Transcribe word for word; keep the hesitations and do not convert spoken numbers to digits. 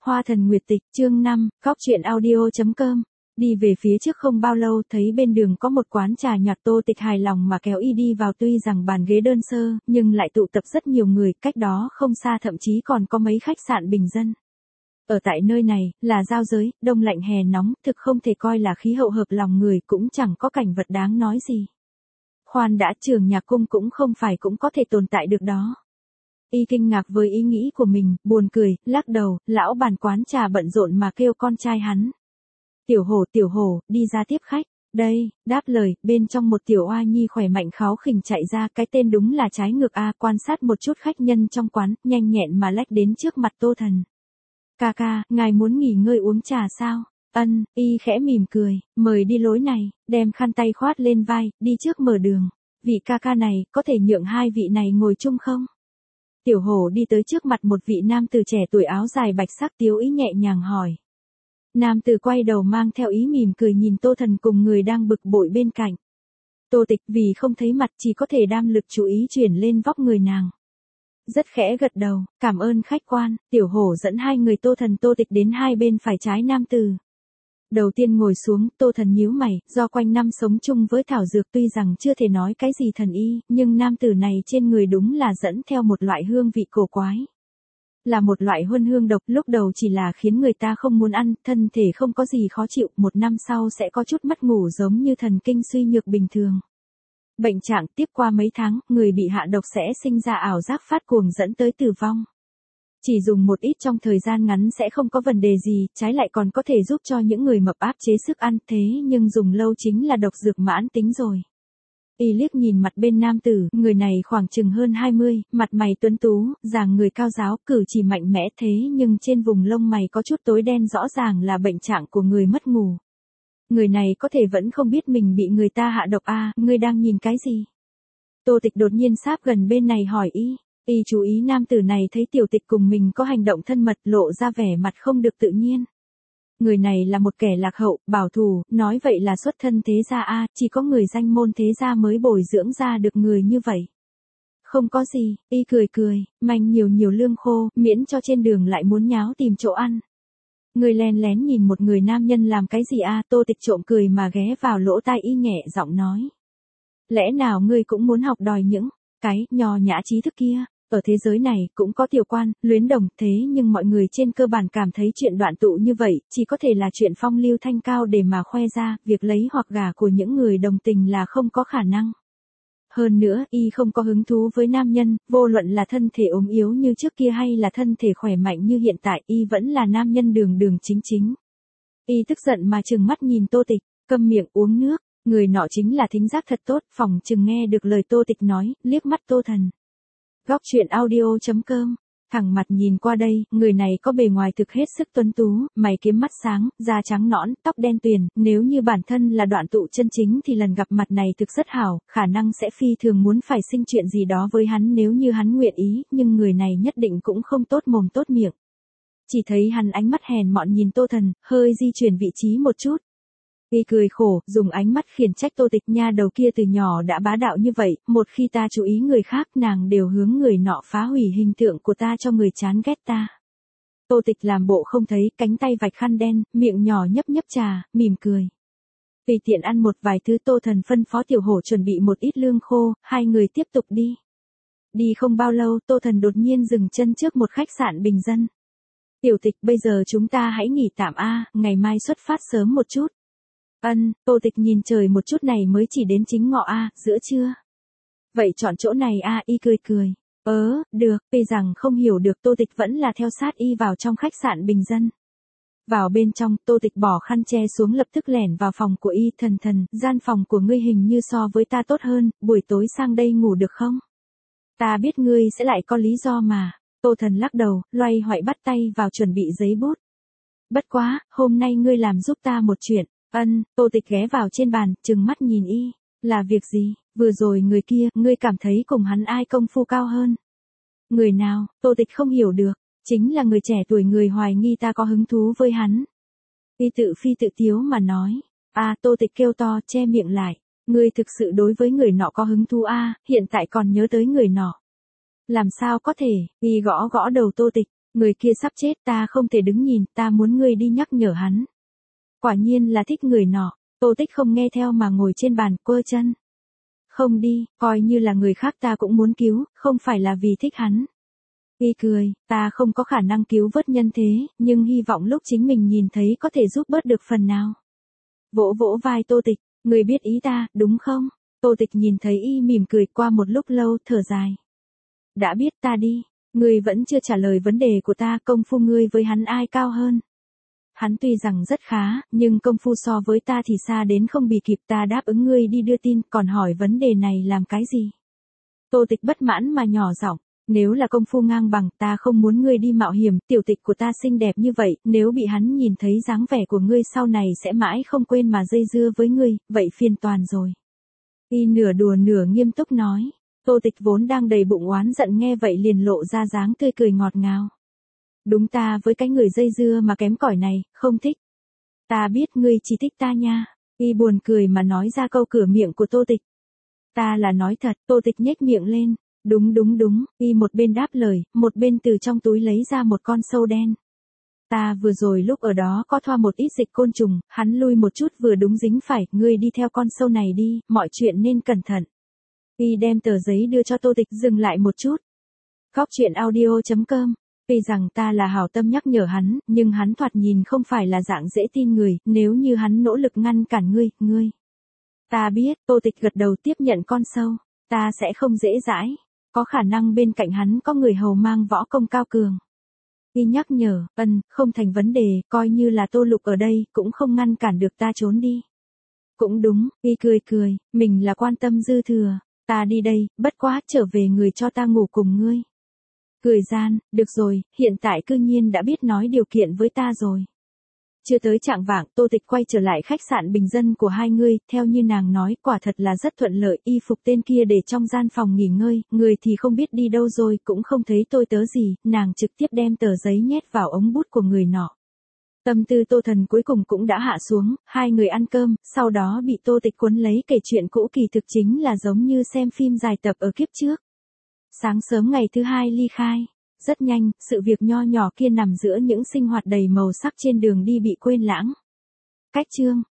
Hoa thần nguyệt tịch, chương năm, góc truyện audio.com. Đi về phía trước không bao lâu thấy bên đường có một quán trà nhạt, Tô Tịch hài lòng mà kéo y đi vào, tuy rằng bàn ghế đơn sơ, nhưng lại tụ tập rất nhiều người, cách đó không xa thậm chí còn có mấy khách sạn bình dân. Ở tại nơi này, là giao giới, đông lạnh hè nóng, thực không thể coi là khí hậu hợp lòng người, cũng chẳng có cảnh vật đáng nói gì. Khoan đã, Trường Nhạc Cung cũng không phải cũng có thể tồn tại được đó. Y kinh ngạc với ý nghĩ của mình, buồn cười, lắc đầu, lão bản quán trà bận rộn mà kêu con trai hắn. Tiểu hổ, tiểu hổ, đi ra tiếp khách. Đây, đáp lời, bên trong một tiểu oa nhi khỏe mạnh kháu khỉnh chạy ra, cái tên đúng là trái ngược a. Quan sát một chút khách nhân trong quán, nhanh nhẹn mà lách đến trước mặt Tô Thần. Ca ca, ngài muốn nghỉ ngơi uống trà sao? Ân, y khẽ mỉm cười, mời đi lối này, đem khăn tay khoát lên vai, đi trước mở đường. Vị ca ca này, có thể nhượng hai vị này ngồi chung không? Tiểu hổ đi tới trước mặt một vị nam tử trẻ tuổi áo dài bạch sắc, tiếu ý nhẹ nhàng hỏi. Nam tử quay đầu mang theo ý mỉm cười nhìn Tô Thần cùng người đang bực bội bên cạnh. Tô Tịch vì không thấy mặt chỉ có thể đem lực chú ý chuyển lên vóc người nàng. Rất khẽ gật đầu, cảm ơn khách quan. Tiểu hổ dẫn hai người Tô Thần Tô Tịch đến hai bên phải trái nam tử. Đầu tiên ngồi xuống, Tô Thần nhíu mày, do quanh năm sống chung với thảo dược, tuy rằng chưa thể nói cái gì thần y, nhưng nam tử này trên người đúng là dẫn theo một loại hương vị cổ quái. Là một loại huân hương độc, lúc đầu chỉ là khiến người ta không muốn ăn, thân thể không có gì khó chịu, một năm sau sẽ có chút mất ngủ giống như thần kinh suy nhược bình thường. Bệnh trạng tiếp qua mấy tháng, người bị hạ độc sẽ sinh ra ảo giác phát cuồng dẫn tới tử vong. Chỉ dùng một ít trong thời gian ngắn sẽ không có vấn đề gì, trái lại còn có thể giúp cho những người mập áp chế sức ăn, thế nhưng dùng lâu chính là độc dược mãn tính rồi. Y liếc nhìn mặt bên nam tử, người này khoảng chừng hơn hai mươi, mặt mày tuấn tú, dáng người cao ráo, cử chỉ mạnh mẽ, thế nhưng trên vùng lông mày có chút tối đen, rõ ràng là bệnh trạng của người mất ngủ. Người này có thể vẫn không biết mình bị người ta hạ độc a, ngươi đang nhìn cái gì? Tô Tịch đột nhiên sáp gần bên này hỏi y. Y chú ý nam tử này thấy Tiểu Tịch cùng mình có hành động thân mật, lộ ra vẻ mặt không được tự nhiên. Người này là một kẻ lạc hậu, bảo thủ, nói vậy là xuất thân thế gia a, chỉ có người danh môn thế gia mới bồi dưỡng ra được người như vậy. Không có gì, y cười cười, manh nhiều nhiều lương khô, miễn cho trên đường lại muốn nháo tìm chỗ ăn. Người lén lén nhìn một người nam nhân làm cái gì a? Tô Tịch trộm cười mà ghé vào lỗ tai y nhẹ giọng nói. Lẽ nào ngươi cũng muốn học đòi những cái nho nhã trí thức kia? Ở thế giới này cũng có tiểu quan, luyến đồng, thế nhưng mọi người trên cơ bản cảm thấy chuyện đoạn tụ như vậy, chỉ có thể là chuyện phong lưu thanh cao để mà khoe ra, việc lấy hoặc gả của những người đồng tình là không có khả năng. Hơn nữa, y không có hứng thú với nam nhân, vô luận là thân thể ốm yếu như trước kia hay là thân thể khỏe mạnh như hiện tại, y vẫn là nam nhân đường đường chính chính. Y tức giận mà trừng mắt nhìn Tô Tịch, câm miệng uống nước, người nọ chính là thính giác thật tốt, phòng chừng nghe được lời Tô Tịch nói, liếc mắt Tô Thần. Góc truyện audio.com, thẳng mặt nhìn qua đây, người này có bề ngoài thực hết sức tuấn tú, mày kiếm mắt sáng, da trắng nõn, tóc đen tuyền, nếu như bản thân là đoạn tụ chân chính thì lần gặp mặt này thực rất hảo, khả năng sẽ phi thường muốn phải sinh chuyện gì đó với hắn nếu như hắn nguyện ý, nhưng người này nhất định cũng không tốt mồm tốt miệng. Chỉ thấy hắn ánh mắt hèn mọn nhìn Tô Thần, hơi di chuyển vị trí một chút. Y cười khổ, dùng ánh mắt khiển trách Tô Tịch, nha đầu kia từ nhỏ đã bá đạo như vậy, một khi ta chú ý người khác nàng đều hướng người nọ phá hủy hình tượng của ta cho người chán ghét ta. Tô Tịch làm bộ không thấy, cánh tay vạch khăn đen, miệng nhỏ nhấp nhấp trà, mỉm cười. Tùy tiện ăn một vài thứ. Tô Thần phân phó Tiểu hổ chuẩn bị một ít lương khô, hai người tiếp tục đi. Đi không bao lâu, Tô Thần đột nhiên dừng chân trước một khách sạn bình dân. Tiểu Tịch, bây giờ chúng ta hãy nghỉ tạm a, ngày mai xuất phát sớm một chút. Ân, Tô Tịch nhìn trời một chút, này mới chỉ đến chính ngọ a, giữa trưa. Vậy chọn chỗ này a, y cười cười. Ớ, được, tuy rằng không hiểu được Tô Tịch vẫn là theo sát y vào trong khách sạn bình dân. Vào bên trong, Tô Tịch bỏ khăn che xuống, lập tức lẻn vào phòng của y. Thần thần, gian phòng của ngươi hình như so với ta tốt hơn, buổi tối sang đây ngủ được không? Ta biết ngươi sẽ lại có lý do mà. Tô Thần lắc đầu, loay hoay bắt tay vào chuẩn bị giấy bút. Bất quá, hôm nay ngươi làm giúp ta một chuyện. Ân, Tô Tịch ghé vào trên bàn, trừng mắt nhìn y. Là việc gì? Vừa rồi người kia, ngươi cảm thấy cùng hắn ai công phu cao hơn? Người nào? Tô Tịch không hiểu được. Chính là người trẻ tuổi, người hoài nghi ta có hứng thú với hắn. Y tự phi tự tiếu mà nói. À, Tô Tịch kêu to, che miệng lại. Ngươi thực sự đối với người nọ có hứng thú a, hiện tại còn nhớ tới người nọ. Làm sao có thể? Y gõ gõ đầu Tô Tịch. Người kia sắp chết, ta không thể đứng nhìn, ta muốn ngươi đi nhắc nhở hắn. Quả nhiên là thích người nọ, Tô Tích không nghe theo mà ngồi trên bàn, quơ chân. Không đi, coi như là người khác ta cũng muốn cứu, không phải là vì thích hắn. Y cười, ta không có khả năng cứu vớt nhân thế, nhưng hy vọng lúc chính mình nhìn thấy có thể giúp bớt được phần nào. Vỗ vỗ vai Tô Tịch, người biết ý ta, đúng không? Tô Tịch nhìn thấy y mỉm cười, qua một lúc lâu, thở dài. Đã biết, ta đi. Ngươi vẫn chưa trả lời vấn đề của ta, công phu ngươi với hắn ai cao hơn? Hắn tuy rằng rất khá, nhưng công phu so với ta thì xa đến không bì kịp, ta đáp ứng ngươi đi đưa tin, còn hỏi vấn đề này làm cái gì? Tô Tịch bất mãn mà nhỏ giọng, nếu là công phu ngang bằng, ta không muốn ngươi đi mạo hiểm, tiểu Tịch của ta xinh đẹp như vậy, nếu bị hắn nhìn thấy dáng vẻ của ngươi sau này sẽ mãi không quên mà dây dưa với ngươi, vậy phiền toàn rồi. Y nửa đùa nửa nghiêm túc nói. Tô Tịch vốn đang đầy bụng oán giận nghe vậy liền lộ ra dáng tươi cười ngọt ngào. Đúng, ta với cái người dây dưa mà kém cỏi này, không thích. Ta biết ngươi chỉ thích ta nha. Y buồn cười mà nói ra câu cửa miệng của Tô Tịch. Ta là nói thật, Tô Tịch nhếch miệng lên. Đúng đúng đúng, Y một bên đáp lời, một bên từ trong túi lấy ra một con sâu đen. Ta vừa rồi lúc ở đó có thoa một ít dịch côn trùng, hắn lui một chút vừa đúng dính phải, ngươi đi theo con sâu này đi, mọi chuyện nên cẩn thận. Y đem tờ giấy đưa cho Tô Tịch, dừng lại một chút. Góc chuyện audio chấm com. Tuy rằng ta là hảo tâm nhắc nhở hắn, nhưng hắn thoạt nhìn không phải là dạng dễ tin người, nếu như hắn nỗ lực ngăn cản ngươi, ngươi. Ta biết, Tô Tịch gật đầu tiếp nhận con sâu. Ta sẽ không dễ dãi. Có khả năng bên cạnh hắn có người hầu mang võ công cao cường. Y nhắc nhở, ân, không thành vấn đề, coi như là Tô Lục ở đây, cũng không ngăn cản được ta trốn đi. Cũng đúng, Y cười cười, mình là quan tâm dư thừa. Ta đi đây, bất quá, trở về người cho ta ngủ cùng ngươi. Cười gian, được rồi, hiện tại cư nhiên đã biết nói điều kiện với ta rồi. Chưa tới chạng vạng, Tô Tịch quay trở lại khách sạn bình dân của hai người, theo như nàng nói, quả thật là rất thuận lợi, y phục tên kia để trong gian phòng nghỉ ngơi, người thì không biết đi đâu rồi, cũng không thấy tôi tớ gì, nàng trực tiếp đem tờ giấy nhét vào ống bút của người nọ. Tâm tư Tô Thần cuối cùng cũng đã hạ xuống, hai người ăn cơm, sau đó bị Tô Tịch cuốn lấy kể chuyện cũ, kỳ thực chính là giống như xem phim dài tập ở kiếp trước. Sáng sớm ngày thứ hai ly khai. Rất nhanh, sự việc nho nhỏ kia nằm giữa những sinh hoạt đầy màu sắc trên đường đi bị quên lãng. Cách chương